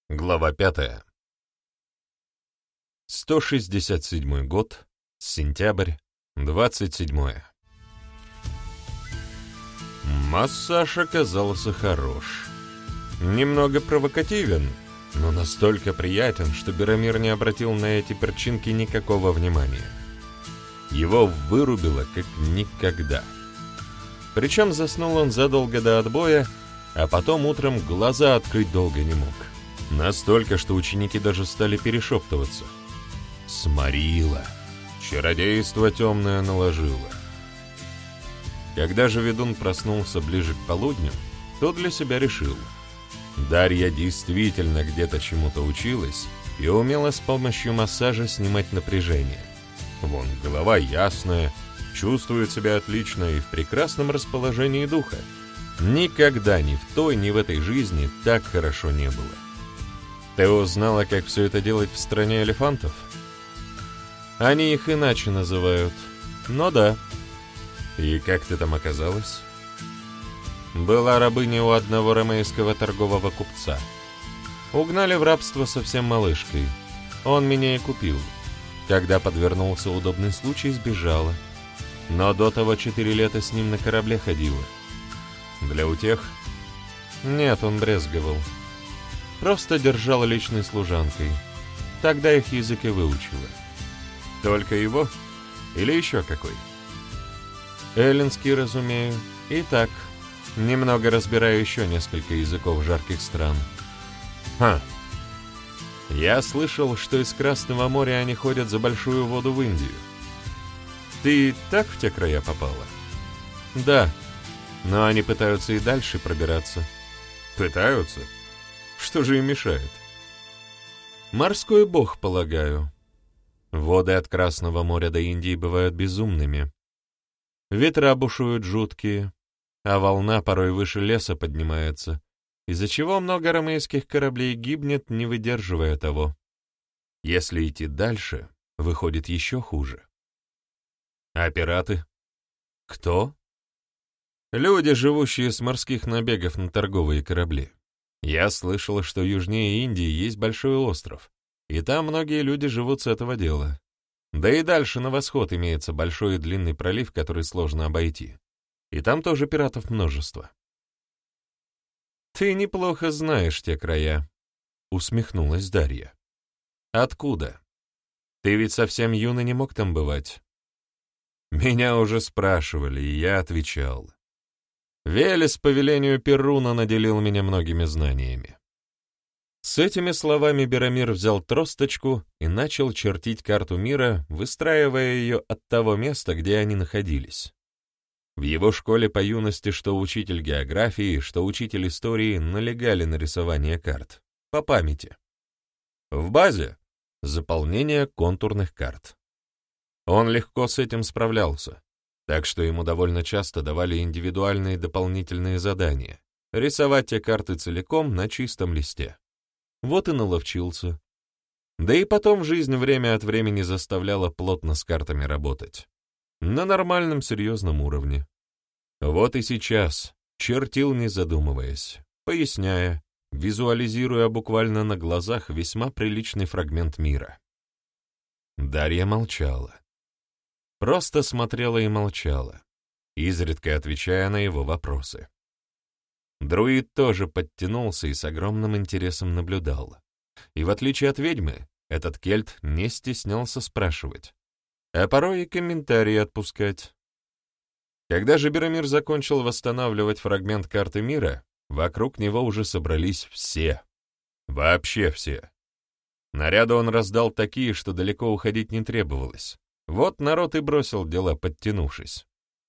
Глава 5. 167 год, сентябрь, 27. Массаж оказался хорош. Немного провокативен, но настолько приятен, что Беромир не обратил на эти перчинки никакого внимания. Его вырубило как никогда. Причем заснул он задолго до отбоя, а потом утром глаза открыть долго не мог. Настолько, что ученики даже стали перешептываться. Сморила. Чародейство темное наложило. Когда же ведун проснулся ближе к полудню, то для себя решил. Дарья действительно где-то чему-то училась и умела с помощью массажа снимать напряжение. Вон, голова ясная, чувствует себя отлично и в прекрасном расположении духа. Никогда ни в той, ни в этой жизни так хорошо не было. Ты узнала, как все это делать в стране элефантов? Они их иначе называют. Но да. И как ты там оказалась? Была рабыней у одного ромейского торгового купца. Угнали в рабство совсем малышкой. Он меня и купил. Когда подвернулся удобный случай, сбежала. Но до того 4 лета с ним на корабле ходила. Для утех? Нет, он брезговал. Просто держала личной служанкой. Тогда их язык и выучила. Только его? Или еще какой? Эллинский, разумею. И так, немного разбираю еще несколько языков жарких стран. Я слышал, что из Красного моря они ходят за большую воду в Индию. Ты так в те края попала? Да, но они пытаются и дальше пробираться. Пытаются? Что же им мешает? Морской бог, полагаю. Воды от Красного моря до Индии бывают безумными. Ветра бушуют жуткие, а волна порой выше леса поднимается, из-за чего много ромейских кораблей гибнет, не выдерживая того. Если идти дальше, выходит еще хуже. А пираты? Кто? Люди, живущие с морских набегов на торговые корабли. Я слышал, что южнее Индии есть большой остров, и там многие люди живут с этого дела. Да и дальше на восход имеется большой и длинный пролив, который сложно обойти. И там тоже пиратов множество. «Ты неплохо знаешь те края», — усмехнулась Дарья. «Откуда? Ты ведь совсем юный не мог там бывать». Меня уже спрашивали, и я отвечал. Велес по велению Перуна наделил меня многими знаниями. С этими словами Беромир взял тросточку и начал чертить карту мира, выстраивая ее от того места, где они находились. В его школе по юности что учитель географии, что учитель истории налегали на рисование карт, по памяти. В базе — заполнение контурных карт. Он легко с этим справлялся. Так что ему довольно часто давали индивидуальные дополнительные задания — рисовать те карты целиком на чистом листе. Вот и наловчился. Да и потом жизнь время от времени заставляла плотно с картами работать. На нормальном серьезном уровне. Вот и сейчас чертил, не задумываясь, поясняя, визуализируя буквально на глазах весьма приличный фрагмент мира. Дарья молчала. Просто смотрела и молчала, изредка отвечая на его вопросы. Друид тоже подтянулся и с огромным интересом наблюдал. И в отличие от ведьмы, этот кельт не стеснялся спрашивать, а порой и комментарии отпускать. Когда же Беромир закончил восстанавливать фрагмент карты мира, вокруг него уже собрались все. Вообще все. Наряды он раздал такие, что далеко уходить не требовалось. Вот народ и бросил дела, подтянувшись.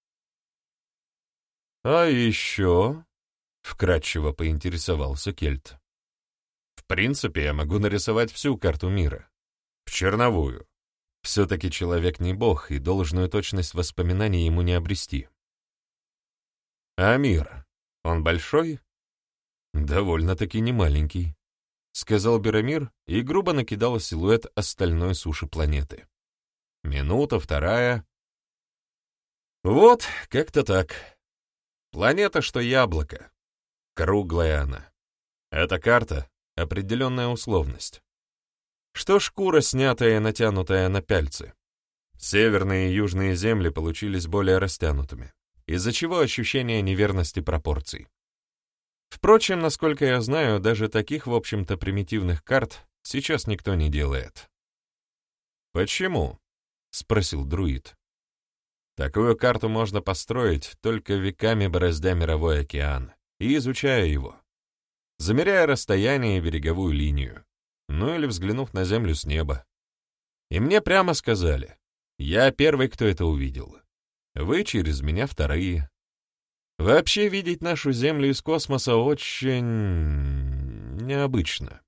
«А еще?» — вкратчиво поинтересовался кельт. «В принципе, я могу нарисовать всю карту мира. В черновую. Все-таки человек не бог, и должную точность воспоминаний ему не обрести». «А мир? Он большой?» «Довольно-таки немаленький», — сказал Беромир и грубо накидал силуэт остальной суши планеты. Минута, вторая. Вот, как-то так. Планета, что яблоко. Круглая она. Эта карта — определенная условность. Что шкура, снятая и натянутая на пяльцы. Северные и южные земли получились более растянутыми, из-за чего ощущение неверности пропорций. Впрочем, насколько я знаю, даже таких, в общем-то, примитивных карт сейчас никто не делает. «Почему?» — спросил друид. «Такую карту можно построить, только веками бороздя мировой океан и изучая его, замеряя расстояние и береговую линию, ну или взглянув на Землю с неба. И мне прямо сказали, я первый, кто это увидел. Вы через меня вторые. Вообще видеть нашу Землю из космоса очень необычно».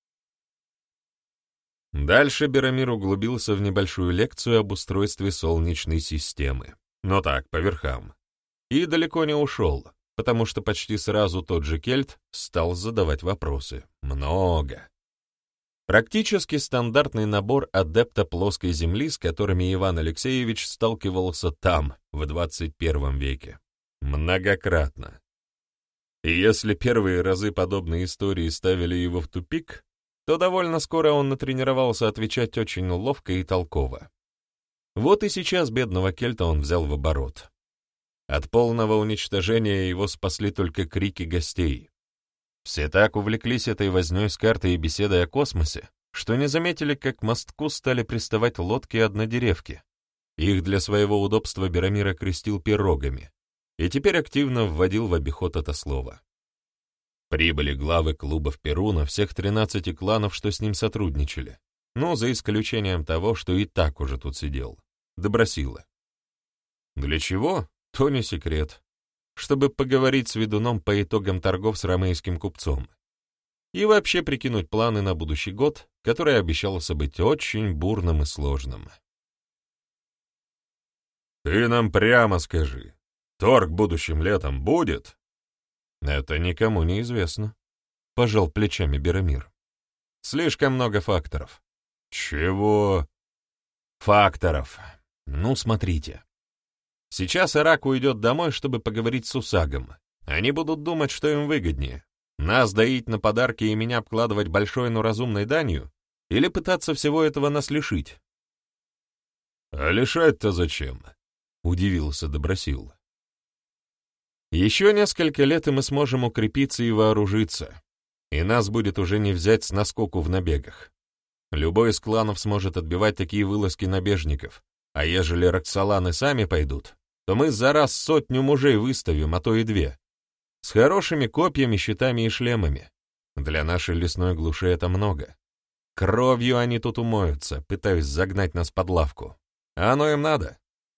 Дальше Беромир углубился в небольшую лекцию об устройстве Солнечной системы. Но так, по верхам. И далеко не ушел, потому что почти сразу тот же Кельт стал задавать вопросы. Много. Практически стандартный набор адепта плоской Земли, с которыми Иван Алексеевич сталкивался там, в 21 веке. Многократно. И если первые разы подобные истории ставили его в тупик, то довольно скоро он натренировался отвечать очень ловко и толково. Вот и сейчас бедного Кельта он взял в оборот. От полного уничтожения его спасли только крики гостей. Все так увлеклись этой вознёй с картой и беседой о космосе, что не заметили, как к мостку стали приставать лодки-однодеревки. Их для своего удобства Беромир окрестил пирогами, и теперь активно вводил в обиход это слово. Прибыли главы клубов Перуна всех 13 кланов, что с ним сотрудничали, но за исключением того, что и так уже тут сидел, Добросила. Для чего? То не секрет. Чтобы поговорить с ведуном по итогам торгов с ромейским купцом и вообще прикинуть планы на будущий год, который обещался быть очень бурным и сложным. «Ты нам прямо скажи, торг будущим летом будет?» «Это никому не известно», — пожал плечами Беромир. «Слишком много факторов». «Чего?» «Факторов. Ну, смотрите. Сейчас Ирак уйдет домой, чтобы поговорить с Усагом. Они будут думать, что им выгоднее. Нас доить на подарки и меня обкладывать большой, но разумной данью? Или пытаться всего этого нас лишить?» «А лишать-то зачем?» — удивился Добросил. «Еще несколько лет, и мы сможем укрепиться и вооружиться, и нас будет уже не взять с наскоку в набегах. Любой из кланов сможет отбивать такие вылазки набежников, а ежели Роксоланы сами пойдут, то мы за раз 100 мужей выставим, а то и 2, с хорошими копьями, щитами и шлемами. Для нашей лесной глуши это много. Кровью они тут умоются, пытаясь загнать нас под лавку. А оно им надо».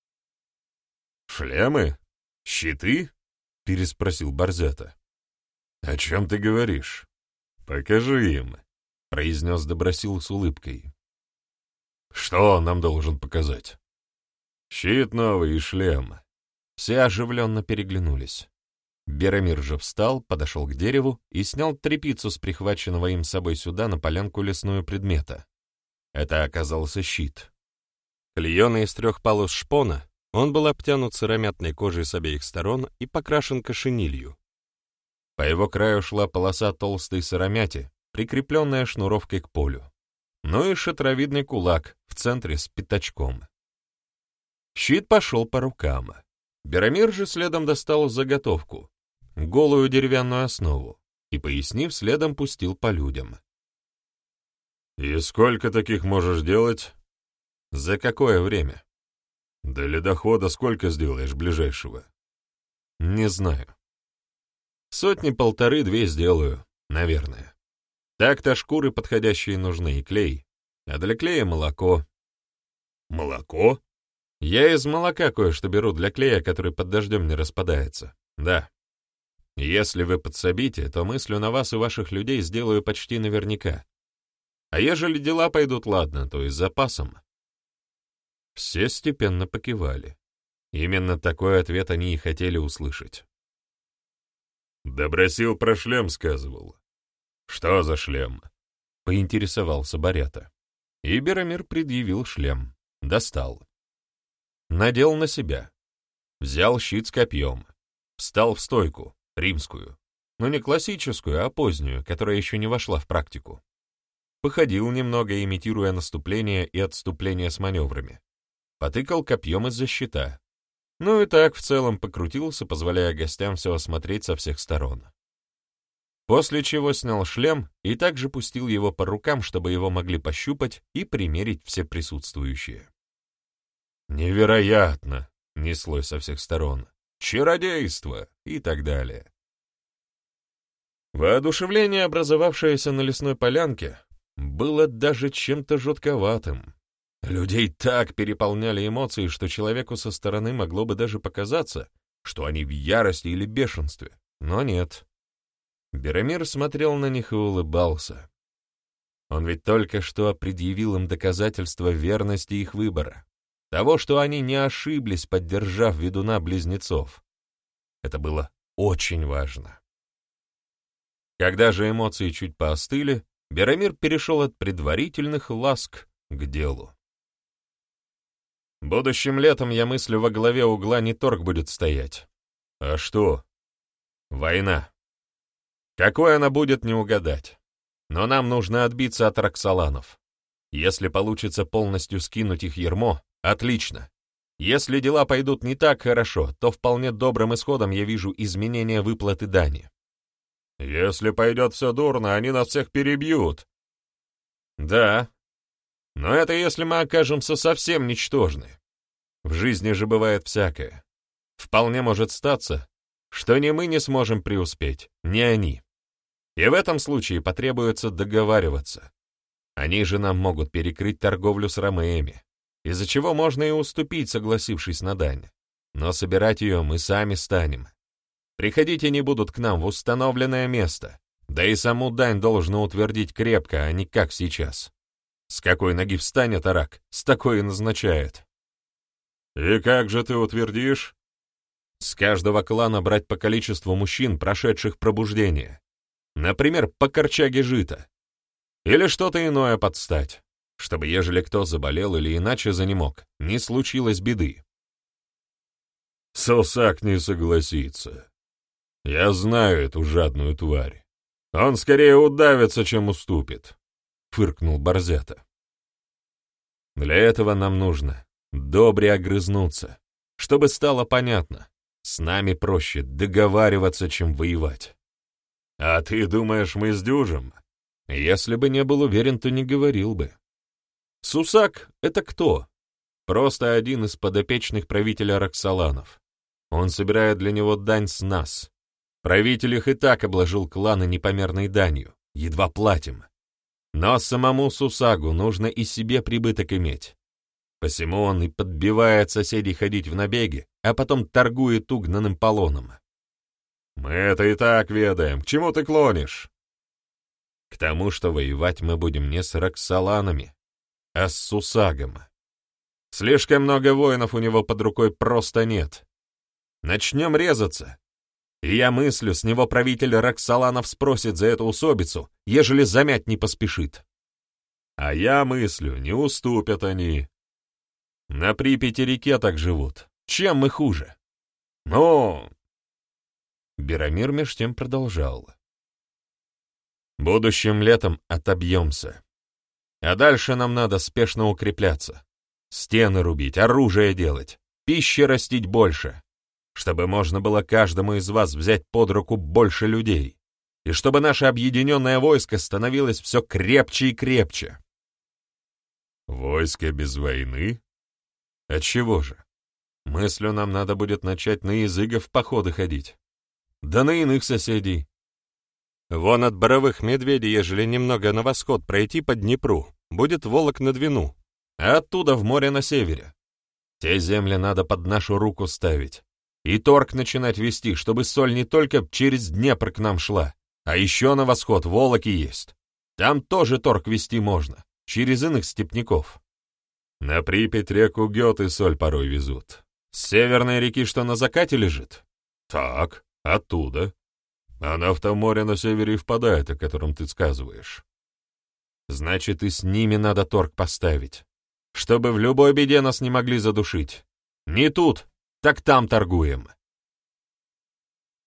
«Шлемы? Щиты?» — переспросил Борзята. «О чем ты говоришь? Покажи им», — произнес Добросил с улыбкой. «Что он нам должен показать?» «Щит новый и шлем». Все оживленно переглянулись. Беромир же встал, подошел к дереву и снял тряпицу с прихваченного им с собой сюда на полянку лесную предмета. Это оказался щит. Клееный из 3 полос шпона, он был обтянут сыромятной кожей с обеих сторон и покрашен кошенилью. По его краю шла полоса толстой сыромяти, прикрепленная шнуровкой к полю. Ну и шатровидный кулак в центре с пятачком. Щит пошел по рукам. Беромир же следом достал заготовку, голую деревянную основу, и, пояснив, следом пустил по людям. «И сколько таких можешь делать?» «За какое время?» «До ледохода сколько сделаешь ближайшего?» «Не знаю. 100-1,5-2 сделаю, наверное. Так-то шкуры подходящие нужны и клей, а для клея молоко». «Молоко?» «Я из молока кое-что беру для клея, который под дождем не распадается. Да. Если вы подсобите, то мыслю на вас и ваших людей сделаю почти наверняка. А ежели дела пойдут ладно, то и с запасом». Все степенно покивали. Именно такой ответ они и хотели услышать. «Добросил про шлем сказывал». «Что за шлем?» — поинтересовался Борята. И Беромир предъявил шлем. Достал. Надел на себя. Взял щит с копьем. Встал в стойку, римскую. но не классическую, а позднюю, которая еще не вошла в практику. Походил немного, имитируя наступление и отступление с маневрами. Потыкал копьем из-за щита. Ну и так в целом покрутился, позволяя гостям все осмотреть со всех сторон. После чего снял шлем и также пустил его по рукам, чтобы его могли пощупать и примерить все присутствующие. «Невероятно!» — неслось со всех сторон. «Чародейство!» и так далее. Воодушевление, образовавшееся на лесной полянке, было даже чем-то жутковатым. Людей так переполняли эмоции, что человеку со стороны могло бы даже показаться, что они в ярости или бешенстве, но нет. Беремир смотрел на них и улыбался. Он ведь только что предъявил им доказательства верности их выбора, того, что они не ошиблись, поддержав ведуна-близнецов. Это было очень важно. Когда же эмоции чуть поостыли, Беремир перешел от предварительных ласк к делу. Будущим летом, я мыслю, во главе угла не торг будет стоять. А что? Война. Какой она будет, не угадать. Но нам нужно отбиться от роксоланов. Если получится полностью скинуть их ярмо, отлично. Если дела пойдут не так хорошо, то вполне добрым исходом я вижу изменение выплаты дани. Если пойдет все дурно, они нас всех перебьют. Да, но это если мы окажемся совсем ничтожны. В жизни же бывает всякое. Вполне может статься, что ни мы не сможем преуспеть, ни они. И в этом случае потребуется договариваться. Они же нам могут перекрыть торговлю с ромеями, из-за чего можно и уступить, согласившись на дань. Но собирать ее мы сами станем. Приходить они будут к нам в установленное место, да и саму дань должно утвердить крепко, а не как сейчас. С какой ноги встанет арак, с такой и назначает. И как же ты утвердишь? С каждого клана брать по количеству мужчин, прошедших пробуждение. Например, по корчаге жита. Или что-то иное подстать, чтобы, ежели кто заболел или иначе занемог, не случилось беды. Сусак не согласится. Я знаю эту жадную тварь. Он скорее удавится, чем уступит, — фыркнул Борзята. Для этого нам нужно добре огрызнуться, чтобы стало понятно, с нами проще договариваться, чем воевать. А ты думаешь, мы сдюжим? Если бы не был уверен, то не говорил бы. Сусак — это кто? Просто один из подопечных правителя Роксоланов. Он собирает для него дань с нас. Правитель их и так обложил кланы непомерной данью, едва платим. Но самому Сусагу нужно и себе прибыток иметь. Посему он и подбивает соседей ходить в набеги, а потом торгует угнанным полоном. Мы это и так ведаем. К чему ты клонишь? К тому, что воевать мы будем не с Роксоланами, а с Сусагом. Слишком много воинов у него под рукой просто нет. Начнем резаться. И я мыслю, с него правитель Роксоланов спросит за эту усобицу, ежели замять не поспешит. А я мыслю, не уступят они. На Припяти-реке так живут. Чем мы хуже? Ну... Беремир меж тем продолжал. Будущим летом отобьемся. А дальше нам надо спешно укрепляться. Стены рубить, оружие делать, пищи растить больше, чтобы можно было каждому из вас взять под руку больше людей, и чтобы наше объединенное войско становилось все крепче и крепче. Войско без войны? Отчего же? Мыслю, нам надо будет начать на языков в походы ходить. Да на иных соседей. Вон от Боровых Медведей, ежели немного на восход пройти по Днепру, будет Волок на Двину, а оттуда в море на севере. Те земли надо под нашу руку ставить. И торг начинать вести, чтобы соль не только через Днепр к нам шла, а еще на восход Волоки есть. Там тоже торг вести можно, через иных степняков. На Припять реку Гёты соль порой везут. С северной реки, что на закате лежит? Так, оттуда. Она в том море на севере и впадает, о котором ты сказываешь. Значит, и с ними надо торг поставить, чтобы в любой беде нас не могли задушить. Не тут, так там торгуем.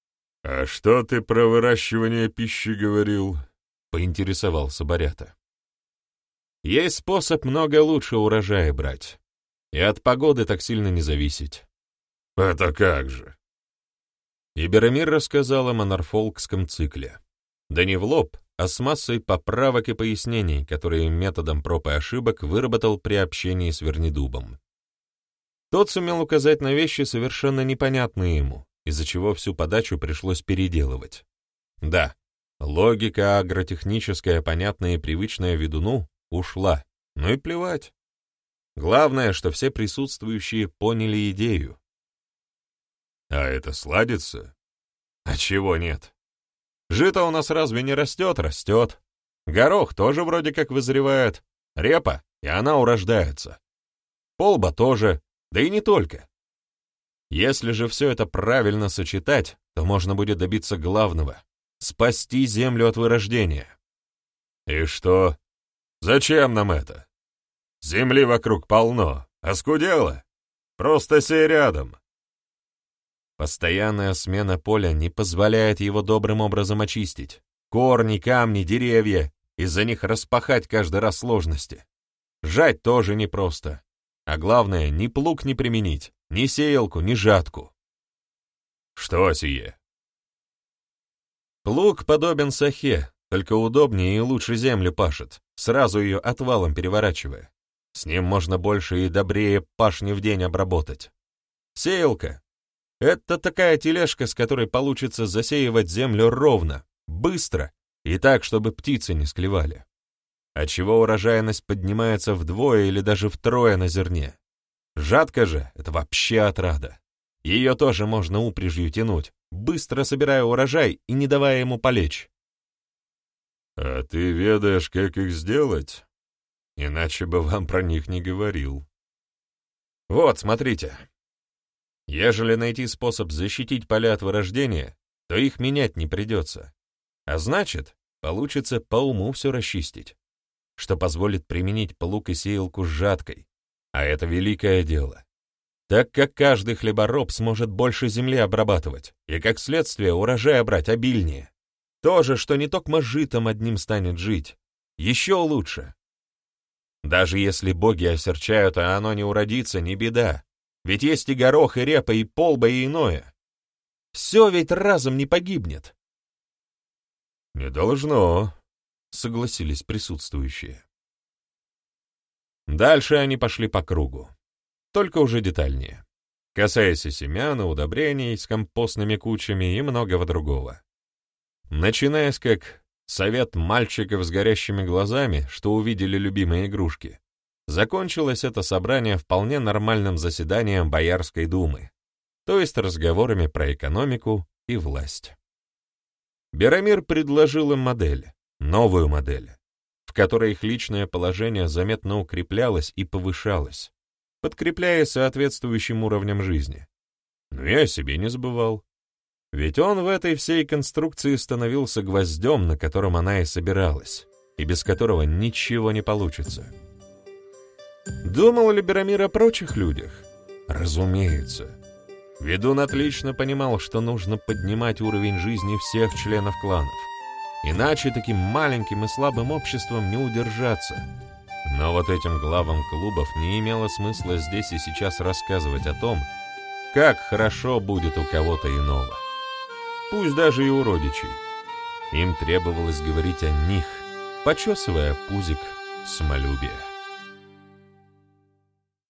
«А что ты про выращивание пищи говорил?» — поинтересовался Борята. «Есть способ много лучше урожая брать, и от погоды так сильно не зависеть». «Это как же?» И Беремир рассказал о монорфолкском цикле. Да не в лоб, а с массой поправок и пояснений, которые методом проб и ошибок выработал при общении с Вернидубом. Тот сумел указать на вещи, совершенно непонятные ему, из-за чего всю подачу пришлось переделывать. Да, логика агротехническая, понятная и привычная ведуну, ушла, ну и плевать. Главное, что все присутствующие поняли идею. А это сладится? А чего нет? Жито у нас разве не растет? Растет. Горох тоже вроде как вызревает. Репа, и она урождается. Полба тоже, да и не только. Если же все это правильно сочетать, то можно будет добиться главного — спасти землю от вырождения. И что? Зачем нам это? Земли вокруг полно, оскудело. Просто сей рядом. Постоянная смена поля не позволяет его добрым образом очистить. Корни, камни, деревья, из-за них распахать каждый раз сложности. Жать тоже непросто. А главное, ни плуг не применить, ни сеялку, ни жатку. Что сие? Плуг подобен сахе, только удобнее и лучше землю пашет, сразу ее отвалом переворачивая. С ним можно больше и добрее пашни в день обработать. Сеялка — это такая тележка, с которой получится засеивать землю ровно, быстро и так, чтобы птицы не склевали. Отчего урожайность поднимается вдвое или даже втрое на зерне. Жатка же — это вообще отрада. Ее тоже можно упряжью тянуть, быстро собирая урожай и не давая ему полечь. «А ты ведаешь, как их сделать? Иначе бы вам про них не говорил». «Вот, смотрите. Ежели найти способ защитить поля от вырождения, то их менять не придется. А значит, получится по уму все расчистить, что позволит применить плуг и сеялку с жаткой, а это великое дело, так как каждый хлебороб сможет больше земли обрабатывать и, как следствие, урожая брать обильнее. То же, что не только житом одним станет жить, еще лучше. Даже если боги осерчают, а оно не уродится, не беда, ведь есть и горох, и репа, и полба, и иное. Все ведь разом не погибнет. «Не должно», — согласились присутствующие. Дальше они пошли по кругу, только уже детальнее, касаясь и семян, и удобрений с компостными кучами и многого другого. Начинаясь как совет мальчиков с горящими глазами, что увидели любимые игрушки, закончилось это собрание вполне нормальным заседанием Боярской думы, то есть разговорами про экономику и власть. Беремир предложил им модель, новую модель, в которой их личное положение заметно укреплялось и повышалось, подкрепляясь соответствующим уровнем жизни. Но и о себе не забывал. Ведь он в этой всей конструкции становился гвоздем, на котором она и собиралась, и без которого ничего не получится. Думал ли Беремир о прочих людях? Разумеется. Ведун отлично понимал, что нужно поднимать уровень жизни всех членов кланов, иначе таким маленьким и слабым обществом не удержаться. Но вот этим главам клубов не имело смысла здесь и сейчас рассказывать о том, как хорошо будет у кого-то иного. Пусть даже и у родичей. Им требовалось говорить о них, почесывая пузик самолюбия.